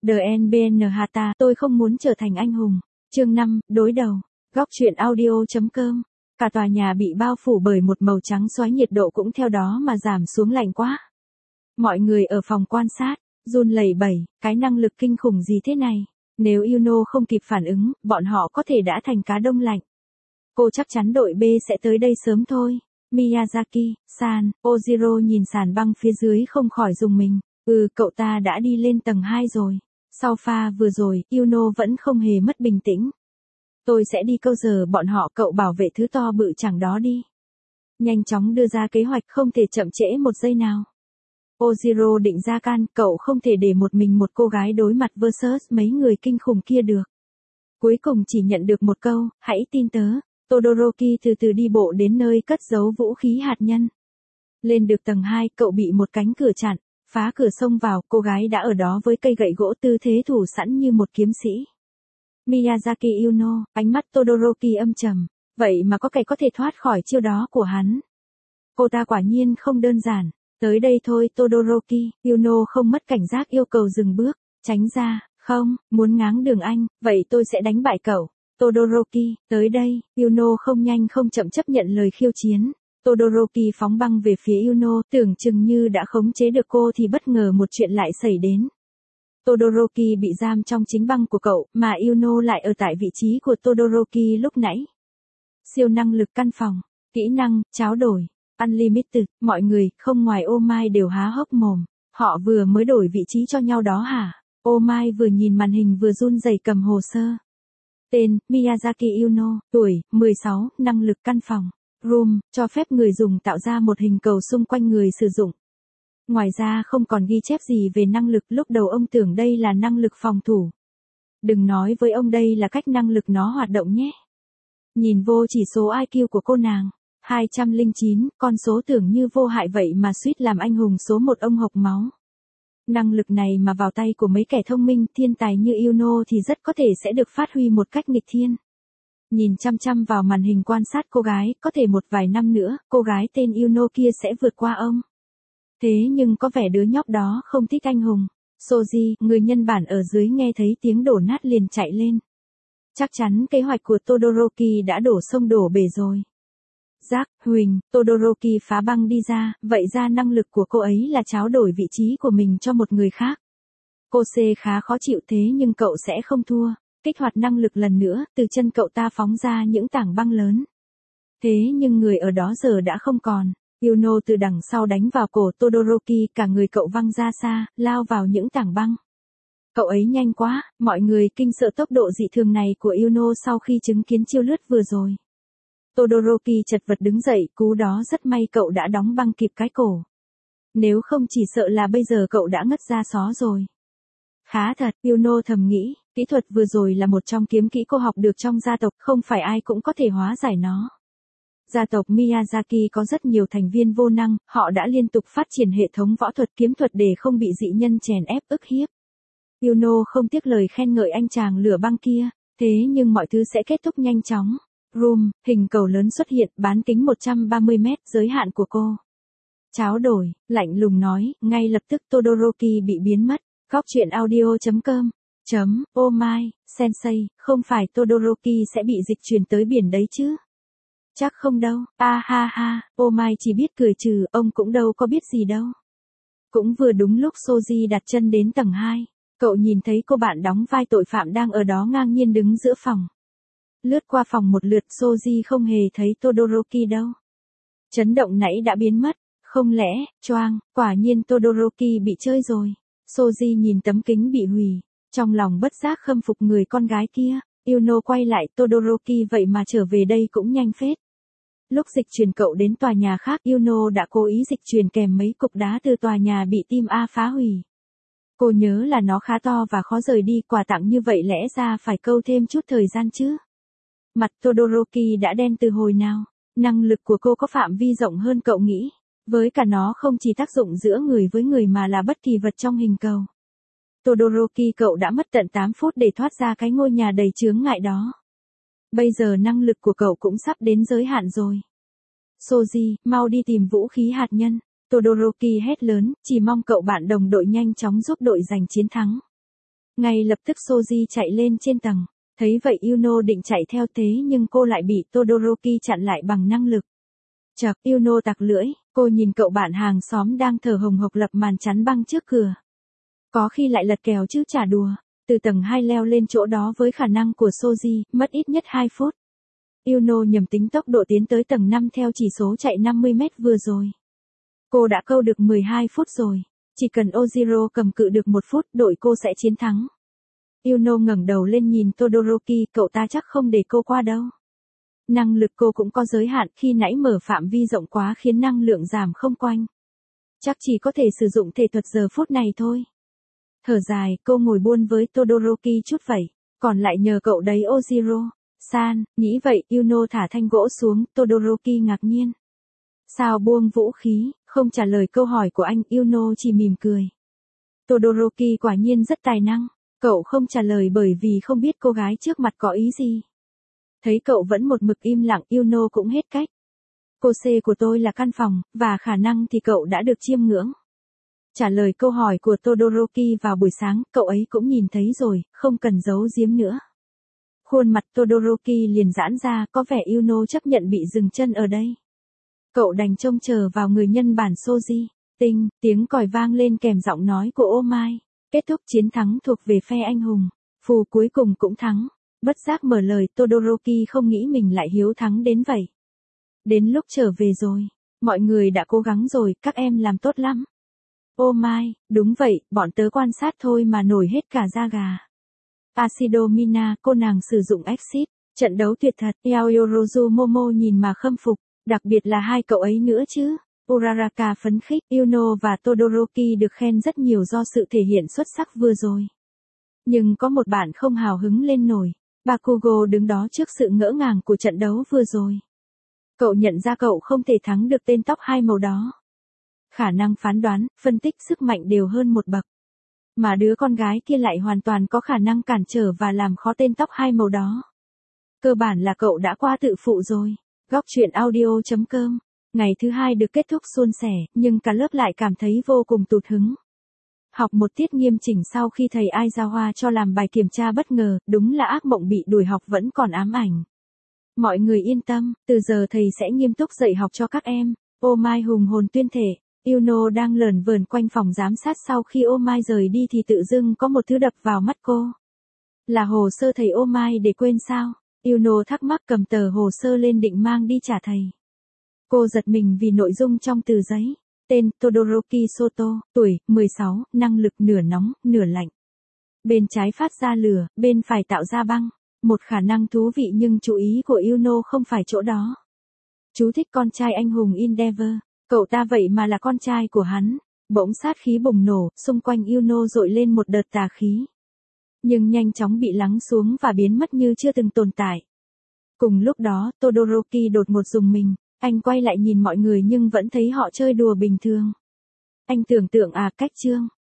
DNBN Hata, tôi không muốn trở thành anh hùng. Chương 5, đối đầu. Góc truyện audio.com. Cả tòa nhà bị bao phủ bởi một màu trắng xóa, nhiệt độ cũng theo đó mà giảm xuống, lạnh quá. Mọi người ở phòng quan sát, run lẩy bẩy, cái năng lực kinh khủng gì thế này? Nếu Yuno không kịp phản ứng, bọn họ có thể đã thành cá đông lạnh. Cô chắc chắn đội B sẽ tới đây sớm thôi. Miyazaki-san, Ojiro nhìn sàn băng phía dưới không khỏi rùng mình. Cậu ta đã đi lên tầng 2 rồi. Sau pha vừa rồi, Yuno vẫn không hề mất bình tĩnh. Tôi sẽ đi câu giờ bọn họ, cậu bảo vệ thứ to bự chẳng đó đi. Nhanh chóng đưa ra kế hoạch, không thể chậm trễ một giây nào. Ojiro định ra can, cậu không thể để một mình một cô gái đối mặt versus mấy người kinh khủng kia được. Cuối cùng chỉ nhận được một câu, hãy tin tớ. Todoroki từ từ đi bộ đến nơi cất giấu vũ khí hạt nhân. Lên được tầng 2, cậu bị một cánh cửa chặn, phá cửa xông vào, cô gái đã ở đó với cây gậy gỗ, tư thế thủ sẵn như một kiếm sĩ. Miyazaki Yuno, ánh mắt Todoroki âm trầm, vậy mà có kẻ có thể thoát khỏi chiêu đó của hắn. Cô ta quả nhiên không đơn giản. Tới đây thôi Todoroki, Yuno không mất cảnh giác yêu cầu dừng bước, tránh ra, không, muốn ngáng đường anh, vậy tôi sẽ đánh bại cậu. Todoroki, tới đây, Yuno không nhanh không chậm chấp nhận lời khiêu chiến. Todoroki phóng băng về phía Yuno, tưởng chừng như đã khống chế được cô thì bất ngờ một chuyện lại xảy đến. Todoroki bị giam trong chính băng của cậu, mà Yuno lại ở tại vị trí của Todoroki lúc nãy. Siêu năng lực căn phòng, kỹ năng, tráo đổi, Unlimited, mọi người, không ngoài Oh My đều há hốc mồm. Họ vừa mới đổi vị trí cho nhau đó hả? Oh My vừa nhìn màn hình vừa run rẩy cầm hồ sơ. Tên, Miyazaki Yuno, tuổi, 16, năng lực căn phòng. Room, cho phép người dùng tạo ra một hình cầu xung quanh người sử dụng. Ngoài ra không còn ghi chép gì về năng lực, lúc đầu ông tưởng đây là năng lực phòng thủ. Đừng nói với ông đây là cách năng lực nó hoạt động nhé. Nhìn vô chỉ số IQ của cô nàng, 209, con số tưởng như vô hại vậy mà suýt làm anh hùng số 1 ông hộc máu. Năng lực này mà vào tay của mấy kẻ thông minh, thiên tài như Yuno thì rất có thể sẽ được phát huy một cách nghịch thiên. Nhìn chăm chăm vào màn hình quan sát cô gái, có thể một vài năm nữa, cô gái tên Yuno kia sẽ vượt qua ông. Thế nhưng có vẻ đứa nhóc đó không thích anh hùng. Soji, người nhân bản ở dưới nghe thấy tiếng đổ nát liền chạy lên. Chắc chắn kế hoạch của Todoroki đã đổ sông đổ bể rồi. Giác, Huỳnh, Todoroki phá băng đi ra, vậy ra năng lực của cô ấy là tráo đổi vị trí của mình cho một người khác. Cô C khá khó chịu, thế nhưng cậu sẽ không thua. Kích hoạt năng lực lần nữa, từ chân cậu ta phóng ra những tảng băng lớn. Thế nhưng người ở đó giờ đã không còn. Yuno từ đằng sau đánh vào cổ Todoroki, cả người cậu văng ra xa, lao vào những tảng băng. Cậu ấy nhanh quá, mọi người kinh sợ tốc độ dị thường này của Yuno sau khi chứng kiến chiêu lướt vừa rồi. Todoroki chật vật đứng dậy, cú đó rất may cậu đã đóng băng kịp cái cổ. Nếu không chỉ sợ là bây giờ cậu đã ngất ra xó rồi. Khá thật, Yuno thầm nghĩ, kỹ thuật vừa rồi là một trong kiếm kỹ cô học được trong gia tộc, không phải ai cũng có thể hóa giải nó. Gia tộc Miyazaki có rất nhiều thành viên vô năng, họ đã liên tục phát triển hệ thống võ thuật kiếm thuật để không bị dị nhân chèn ép ức hiếp. Yuno không tiếc lời khen ngợi anh chàng lửa băng kia, thế nhưng mọi thứ sẽ kết thúc nhanh chóng. Room, hình cầu lớn xuất hiện, bán kính 130 mét, giới hạn của cô. Tráo đổi, lạnh lùng nói, ngay lập tức Todoroki bị biến mất. Góc truyện audio.com. Oh my, sensei, không phải Todoroki sẽ bị dịch chuyển tới biển đấy chứ? Chắc không đâu, ha ha, Oh my chỉ biết cười trừ, ông cũng đâu có biết gì đâu. Cũng vừa đúng lúc Soji đặt chân đến tầng 2, cậu nhìn thấy cô bạn đóng vai tội phạm đang ở đó ngang nhiên đứng giữa phòng. Lướt qua phòng một lượt, Soji không hề thấy Todoroki đâu. Chấn động nãy đã biến mất, không lẽ, choang, quả nhiên Todoroki bị chơi rồi. Soji nhìn tấm kính bị hủy, trong lòng bất giác khâm phục người con gái kia. Yuno quay lại, Todoroki vậy mà trở về đây cũng nhanh phết. Lúc dịch chuyển cậu đến tòa nhà khác, Yuno đã cố ý dịch chuyển kèm mấy cục đá từ tòa nhà bị Team A phá hủy. Cô nhớ là nó khá to và khó rời đi, quà tặng như vậy lẽ ra phải câu thêm chút thời gian chứ. Mặt Todoroki đã đen từ hồi nào. Năng lực của cô có phạm vi rộng hơn cậu nghĩ. Với cả nó không chỉ tác dụng giữa người với người mà là bất kỳ vật trong hình cầu. Todoroki, cậu đã mất tận 8 phút để thoát ra cái ngôi nhà đầy chướng ngại đó. Bây giờ năng lực của cậu cũng sắp đến giới hạn rồi. Soji, mau đi tìm vũ khí hạt nhân. Todoroki hét lớn, chỉ mong cậu bạn đồng đội nhanh chóng giúp đội giành chiến thắng. Ngay lập tức Soji chạy lên trên tầng. Thấy vậy Yuno định chạy theo thế nhưng cô lại bị Todoroki chặn lại bằng năng lực. Chậc, Yuno tặc lưỡi, cô nhìn cậu bạn hàng xóm đang thở hồng hộc lập màn chắn băng trước cửa. Có khi lại lật kèo chứ chả đùa. Từ tầng 2 leo lên chỗ đó với khả năng của Soji, mất ít nhất 2 phút. Yuno nhầm tính tốc độ tiến tới tầng 5 theo chỉ số chạy 50 mét vừa rồi. Cô đã câu được 12 phút rồi. Chỉ cần Ojiro cầm cự được 1 phút, đội cô sẽ chiến thắng. Yuno ngẩng đầu lên nhìn Todoroki, cậu ta chắc không để cô qua đâu. Năng lực cô cũng có giới hạn, khi nãy mở phạm vi rộng quá khiến năng lượng giảm không quanh. Chắc chỉ có thể sử dụng thể thuật giờ phút này thôi. Thở dài, cô ngồi buôn với Todoroki chút vậy. Còn lại nhờ cậu đấy Ojiro. San, nghĩ vậy, Yuno thả thanh gỗ xuống, Todoroki ngạc nhiên. Sao buông vũ khí, không trả lời câu hỏi của anh, Yuno chỉ mỉm cười. Todoroki quả nhiên rất tài năng. Cậu không trả lời bởi vì không biết cô gái trước mặt có ý gì. Thấy cậu vẫn một mực im lặng, Yuno cũng hết cách. Cô C của tôi là căn phòng, và khả năng thì cậu đã được chiêm ngưỡng. Trả lời câu hỏi của Todoroki vào buổi sáng, cậu ấy cũng nhìn thấy rồi, không cần giấu giếm nữa. Khuôn mặt Todoroki liền giãn ra, có vẻ Yuno chấp nhận bị dừng chân ở đây. Cậu đành trông chờ vào người nhân bản Soji. Tinh, tiếng còi vang lên kèm giọng nói của Omai. Kết thúc chiến thắng thuộc về phe anh hùng. Phù cuối cùng cũng thắng. Bất giác mở lời, Todoroki không nghĩ mình lại hiếu thắng đến vậy. Đến lúc trở về rồi. Mọi người đã cố gắng rồi, các em làm tốt lắm. Omai, đúng vậy, bọn tớ quan sát thôi mà nổi hết cả da gà. Ashido Mina, cô nàng sử dụng Exit. Trận đấu tuyệt thật, Yaoyorozu Momo nhìn mà khâm phục. Đặc biệt là hai cậu ấy nữa chứ. Uraraka phấn khích, Yuno và Todoroki được khen rất nhiều do sự thể hiện xuất sắc vừa rồi. Nhưng có một bạn không hào hứng lên nổi. Bakugo đứng đó trước sự ngỡ ngàng của trận đấu vừa rồi. Cậu nhận ra cậu không thể thắng được tên tóc 2 màu đó. Khả năng phán đoán, phân tích sức mạnh đều hơn một bậc. Mà đứa con gái kia lại hoàn toàn có khả năng cản trở và làm khó tên tóc 2 màu đó. Cơ bản là cậu đã qua tự phụ rồi. Góc truyện audio.com. Ngày thứ 2 được kết thúc suôn sẻ, nhưng cả lớp lại cảm thấy vô cùng tụt hứng. Học một tiết nghiêm chỉnh sau khi thầy Aizawa cho làm bài kiểm tra bất ngờ, đúng là ác mộng bị đuổi học vẫn còn ám ảnh. Mọi người yên tâm, từ giờ thầy sẽ nghiêm túc dạy học cho các em. Omai hùng hồn tuyên thể. Yuno đang lởn vởn quanh phòng giám sát sau khi Omai rời đi thì tự dưng có một thứ đập vào mắt cô. Là hồ sơ thầy Omai để quên sao? Yuno thắc mắc cầm tờ hồ sơ lên định mang đi trả thầy. Cô giật mình vì nội dung trong tờ giấy. Tên Todoroki Soto, tuổi 16, năng lực nửa nóng, nửa lạnh. Bên trái phát ra lửa, bên phải tạo ra băng. Một khả năng thú vị nhưng chú ý của Yuno không phải chỗ đó. Chú thích con trai anh hùng Endeavor. Cậu ta vậy mà là con trai của hắn. Bỗng sát khí bùng nổ, xung quanh Yuno dội lên một đợt tà khí. Nhưng nhanh chóng bị lắng xuống và biến mất như chưa từng tồn tại. Cùng lúc đó, Todoroki đột ngột rùng mình. Anh quay lại nhìn mọi người nhưng vẫn thấy họ chơi đùa bình thường. Anh tưởng tượng cách chương.